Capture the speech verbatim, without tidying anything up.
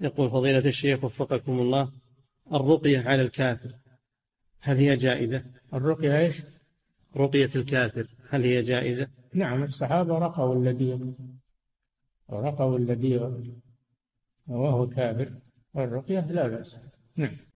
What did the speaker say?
يقول فضيلة الشيخ وفقكم الله، الرقية على الكافر هل هي جائزة؟ الرقية إيش؟ رقية الكافر هل هي جائزة؟ نعم، الصحابة رقوا الذي رقوا الذي وهو كافر، الرقية لا بأس. نعم.